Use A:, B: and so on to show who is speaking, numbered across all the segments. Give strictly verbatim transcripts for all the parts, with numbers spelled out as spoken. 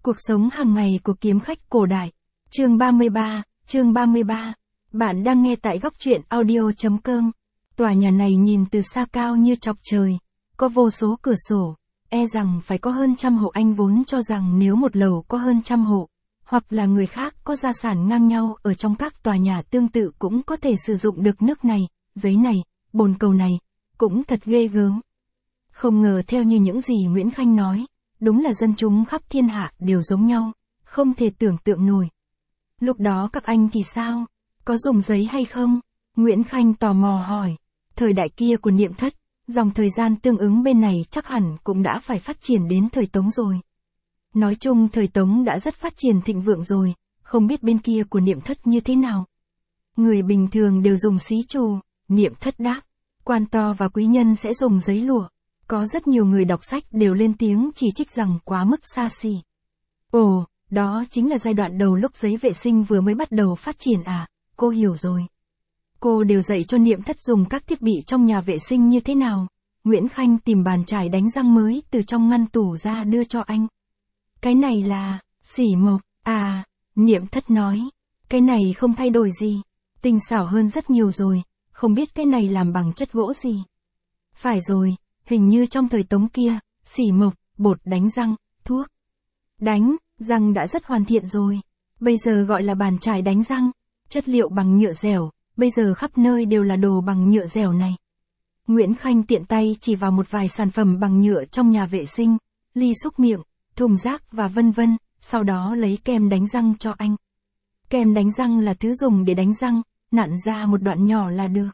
A: Cuộc sống hàng ngày của kiếm khách cổ đại. Chương ba mươi ba, chương ba mươi ba. Bạn đang nghe tại góc truyện audio chấm com. Tòa nhà này nhìn từ xa cao như chọc trời, có vô số cửa sổ, e rằng phải có hơn trăm hộ. Anh vốn cho rằng nếu một lầu có hơn trăm hộ, hoặc là người khác có gia sản ngang nhau ở trong các tòa nhà tương tự cũng có thể sử dụng được nước này, giấy này, bồn cầu này, cũng thật ghê gớm. Không ngờ theo như những gì Nguyễn Khanh nói, đúng là dân chúng khắp thiên hạ đều giống nhau, không thể tưởng tượng nổi. Lúc đó các anh thì sao? Có dùng giấy hay không? Nguyễn Khanh tò mò hỏi. Thời đại kia của Niệm Thất, dòng thời gian tương ứng bên này chắc hẳn cũng đã phải phát triển đến thời Tống rồi. Nói chung thời Tống đã rất phát triển thịnh vượng rồi, không biết bên kia của Niệm Thất như thế nào. Người bình thường đều dùng xí trù, Niệm Thất đáp. Quan to và quý nhân sẽ dùng giấy lụa. Có rất nhiều người đọc sách đều lên tiếng chỉ trích rằng quá mức xa xỉ. Ồ, đó chính là giai đoạn đầu lúc giấy vệ sinh vừa mới bắt đầu phát triển à, cô hiểu rồi. Cô đều dạy cho Niệm Thất dùng các thiết bị trong nhà vệ sinh như thế nào. Nguyễn Khanh tìm bàn chải đánh răng mới từ trong ngăn tủ ra đưa cho anh. Cái này là, xỉ mộc, à, Niệm Thất nói. Cái này không thay đổi gì, tinh xảo hơn rất nhiều rồi, không biết cái này làm bằng chất gỗ gì. Phải rồi. Hình như trong thời Tống kia, xỉ mộc, bột đánh răng, thuốc đánh răng đã rất hoàn thiện rồi. Bây giờ gọi là bàn chải đánh răng, chất liệu bằng nhựa dẻo, bây giờ khắp nơi đều là đồ bằng nhựa dẻo này. Nguyễn Khanh tiện tay chỉ vào một vài sản phẩm bằng nhựa trong nhà vệ sinh, ly xúc miệng, thùng rác và vân vân, sau đó lấy kem đánh răng cho anh. Kem đánh răng là thứ dùng để đánh răng, nặn ra một đoạn nhỏ là được.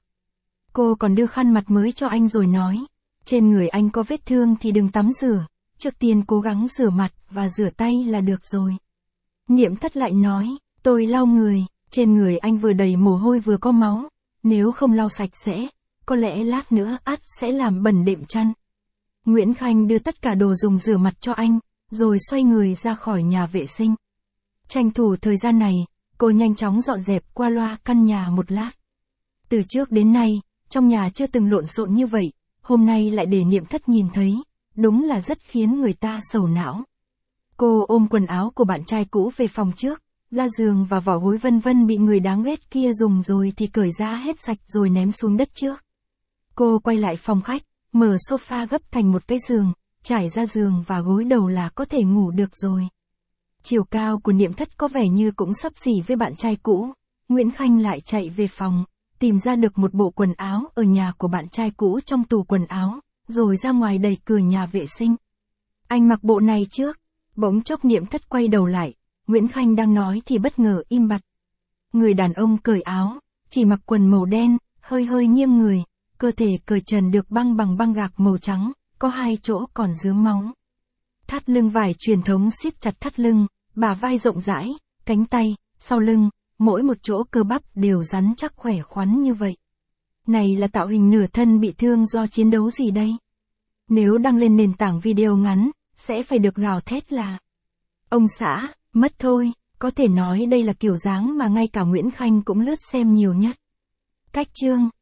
A: Cô còn đưa khăn mặt mới cho anh rồi nói. Trên người anh có vết thương thì đừng tắm rửa, trước tiên cố gắng rửa mặt và rửa tay là được rồi. Niệm Thất lại nói, tôi lau người, trên người anh vừa đầy mồ hôi vừa có máu, nếu không lau sạch sẽ, có lẽ lát nữa ắt sẽ làm bẩn đệm chăn. Nguyễn Khanh đưa tất cả đồ dùng rửa mặt cho anh, rồi xoay người ra khỏi nhà vệ sinh. Tranh thủ thời gian này, cô nhanh chóng dọn dẹp qua loa căn nhà một lát. Từ trước đến nay, trong nhà chưa từng lộn xộn như vậy. Hôm nay lại để Niệm Thất nhìn thấy, đúng là rất khiến người ta sầu não. Cô ôm quần áo của bạn trai cũ về phòng trước, ra giường và vỏ gối vân vân bị người đáng ghét kia dùng rồi thì cởi ra hết sạch rồi ném xuống đất trước. Cô quay lại phòng khách, mở sofa gấp thành một cái giường, trải ra giường và gối đầu là có thể ngủ được rồi. Chiều cao của Niệm Thất có vẻ như cũng xấp xỉ với bạn trai cũ. Nguyễn Khanh lại chạy về phòng, tìm ra được một bộ quần áo ở nhà của bạn trai cũ trong tủ quần áo, rồi ra ngoài đẩy cửa nhà vệ sinh. Anh mặc bộ này trước. Bỗng chốc Niệm Thất quay đầu lại, Nguyễn Khanh đang nói thì bất ngờ im bặt. Người đàn ông cởi áo, chỉ mặc quần màu đen, hơi hơi nghiêng người, cơ thể cởi trần được băng bằng băng gạc màu trắng, có hai chỗ còn rướm máu. Thắt lưng vải truyền thống siết chặt thắt lưng, bả vai rộng rãi, cánh tay, sau lưng, mỗi một chỗ cơ bắp đều rắn chắc khỏe khoắn như vậy. Này là tạo hình nửa thân bị thương do chiến đấu gì đây? Nếu đăng lên nền tảng video ngắn, sẽ phải được gào thét là ông xã, mất thôi, có thể nói đây là kiểu dáng mà ngay cả Nguyễn Khanh cũng lướt xem nhiều nhất. Cách chương